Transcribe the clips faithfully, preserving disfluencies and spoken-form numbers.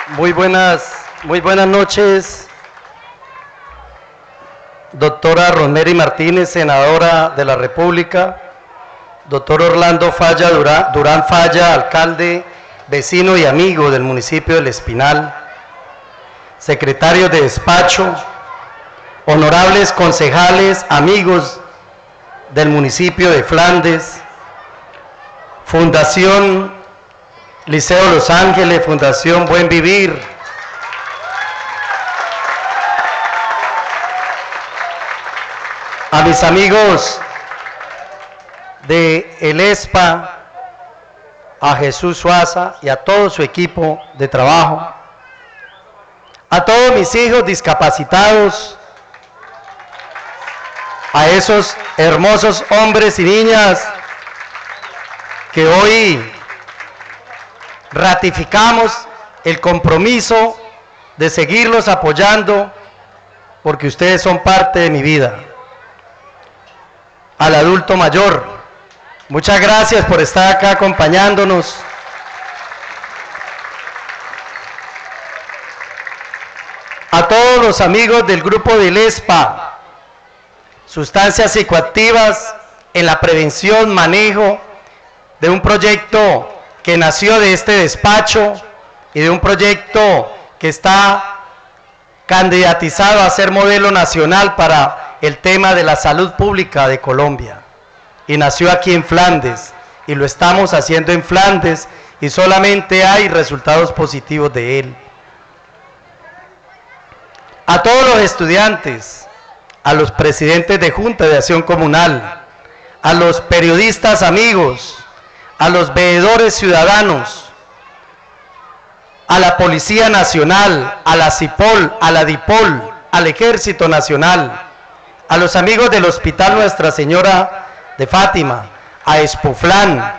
Muy buenas, muy buenas noches, doctora Rosemary Martínez, senadora de la República, doctor Orlando Falla Durán, Durán Falla, alcalde, vecino y amigo del municipio del Espinal, secretarios de despacho, honorables concejales, amigos del municipio de Flandes, Fundación Liceo Los Ángeles, Fundación Buen Vivir, a mis amigos de el ESPA, a Jesús Suaza y a todo su equipo de trabajo, a todos mis hijos discapacitados, a esos hermosos hombres y niñas que hoy ratificamos el compromiso de seguirlos apoyando porque ustedes son parte de mi vida. Al adulto mayor, muchas gracias por estar acá acompañándonos. A todos los amigos del grupo del ESPA, sustancias psicoactivas en la prevención, manejo de un proyecto que nació de este despacho y de un proyecto que está candidatizado a ser modelo nacional para el tema de la salud pública de Colombia. Y nació aquí en Flandes, y lo estamos haciendo en Flandes, y solamente hay resultados positivos de él. A todos los estudiantes, a los presidentes de Junta de Acción Comunal, a los periodistas amigos, a los veedores ciudadanos, a la Policía Nacional, a la CIPOL, a la DIPOL, al Ejército Nacional, a los amigos del Hospital Nuestra Señora de Fátima, a Espuflán,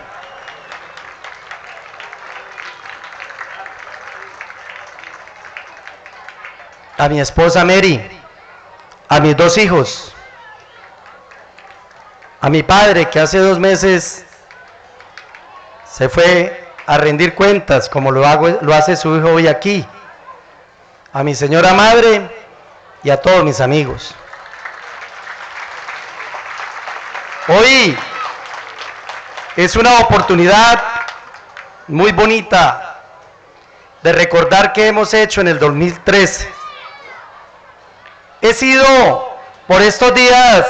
a mi esposa Mary, a mis dos hijos, a mi padre que hace dos meses se fue a rendir cuentas, como lo, hago, lo hace su hijo hoy aquí, a mi señora madre y a todos mis amigos. Hoy es una oportunidad muy bonita de recordar qué hemos hecho en el dos mil trece. He sido por estos días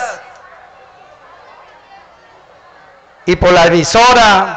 y por la emisora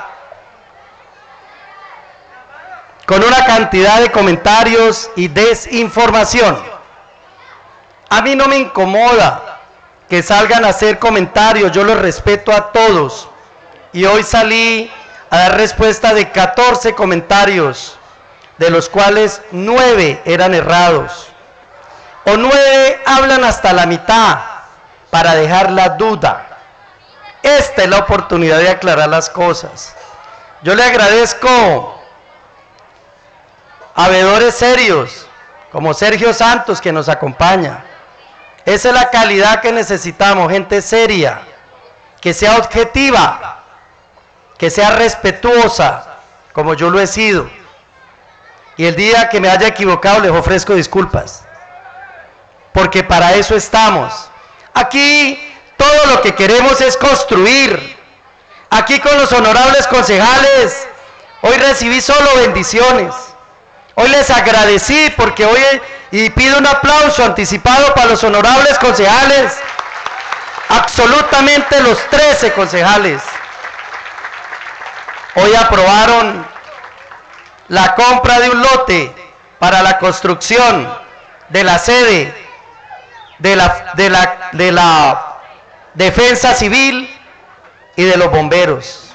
con una cantidad de comentarios y desinformación. A mí no me incomoda que salgan a hacer comentarios, yo los respeto a todos. Y hoy salí a dar respuesta de catorce comentarios, de los cuales nueve eran errados. O nueve hablan hasta la mitad para dejar la duda. Esta es la oportunidad de aclarar las cosas. Yo le agradezco a veedores serios, como Sergio Santos, que nos acompaña. Esa es la calidad que necesitamos, gente seria, que sea objetiva, que sea respetuosa, como yo lo he sido. Y el día que me haya equivocado les ofrezco disculpas, porque para eso estamos. Aquí todo lo que queremos es construir. Aquí con los honorables concejales, hoy recibí solo bendiciones. Hoy les agradecí porque hoy, y pido un aplauso anticipado para los honorables concejales, absolutamente los trece concejales. Hoy aprobaron la compra de un lote para la construcción de la sede de la, de la, de la Defensa Civil y de los bomberos.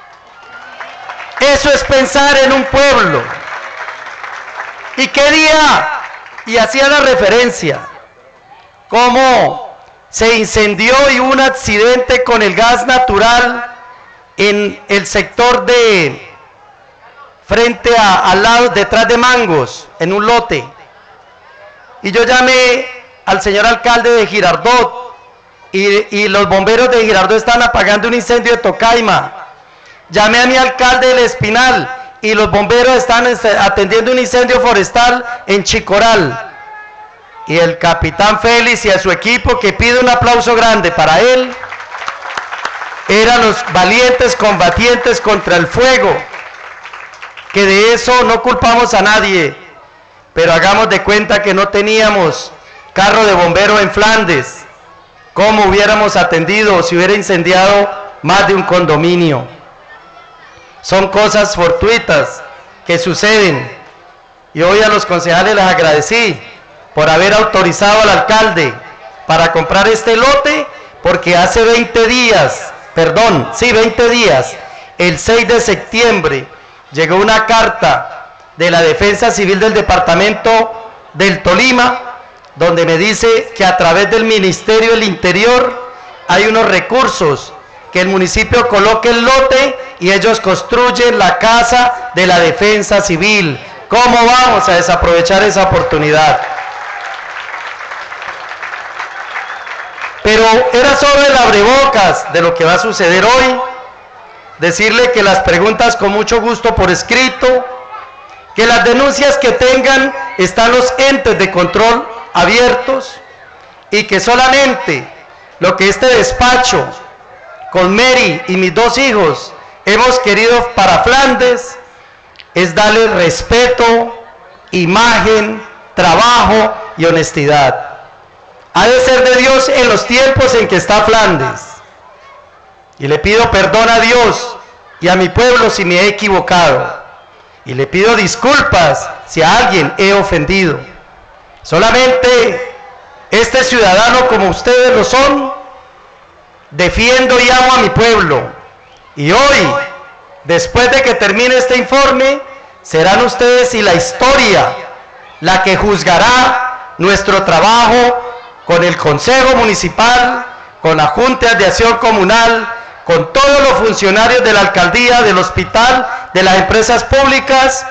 Eso es pensar en un pueblo. ¿Y qué día? Y hacía la referencia, cómo se incendió y hubo un accidente con el gas natural en el sector de, frente a, al lado, detrás de Mangos, en un lote. Y yo llamé al señor alcalde de Girardot, y, y los bomberos de Girardot están apagando un incendio de Tocaima. Llamé a mi alcalde del Espinal, y los bomberos están atendiendo un incendio forestal en Chicoral. Y el capitán Félix y a su equipo, que pide un aplauso grande para él, eran los valientes combatientes contra el fuego, que de eso no culpamos a nadie, pero hagamos de cuenta que no teníamos carro de bombero en Flandes. ¿Cómo hubiéramos atendido si hubiera incendiado más de un condominio? Son cosas fortuitas que suceden, y hoy a los concejales les agradecí por haber autorizado al alcalde para comprar este lote, porque hace veinte días, perdón, sí, veinte días, el seis de septiembre, llegó una carta de la Defensa Civil del Departamento del Tolima, donde me dice que a través del Ministerio del Interior hay unos recursos, que el municipio coloque el lote y ellos construyen la casa de la Defensa Civil. ¿Cómo vamos a desaprovechar esa oportunidad? Pero era solo el abrebocas de lo que va a suceder hoy. Decirle que las preguntas con mucho gusto por escrito, que las denuncias que tengan están los entes de control abiertos, y que solamente lo que este despacho con Mary y mis dos hijos hemos querido para Flandes es darle respeto, imagen, trabajo y honestidad. Ha de ser de Dios en los tiempos en que está Flandes, y le pido perdón a Dios y a mi pueblo si me he equivocado, y le pido disculpas si a alguien he ofendido. Solamente este ciudadano, como ustedes lo son, defiendo y amo a mi pueblo, y hoy, después de que termine este informe, serán ustedes y la historia la que juzgará nuestro trabajo con el Consejo Municipal, con la Junta de Acción Comunal, con todos los funcionarios de la alcaldía, del hospital, de las empresas públicas,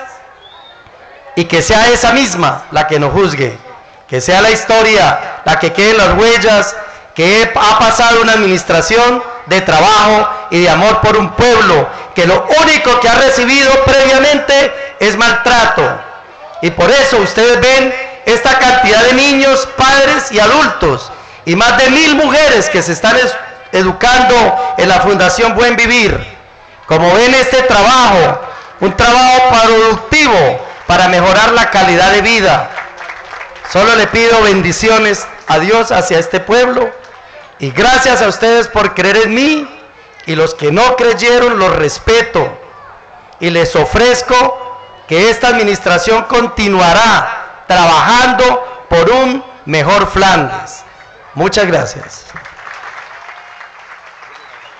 y que sea esa misma la que nos juzgue, que sea la historia la que quede en las huellas, que ha pasado una administración de trabajo y de amor por un pueblo, que lo único que ha recibido previamente es maltrato. Y por eso ustedes ven esta cantidad de niños, padres y adultos, y más de mil mujeres que se están educando en la Fundación Buen Vivir. Como ven, este trabajo, un trabajo productivo para mejorar la calidad de vida. Solo le pido bendiciones a Dios hacia este pueblo, y gracias a ustedes por creer en mí, y los que no creyeron los respeto, y les ofrezco que esta administración continuará trabajando por un mejor Flandes. Muchas gracias.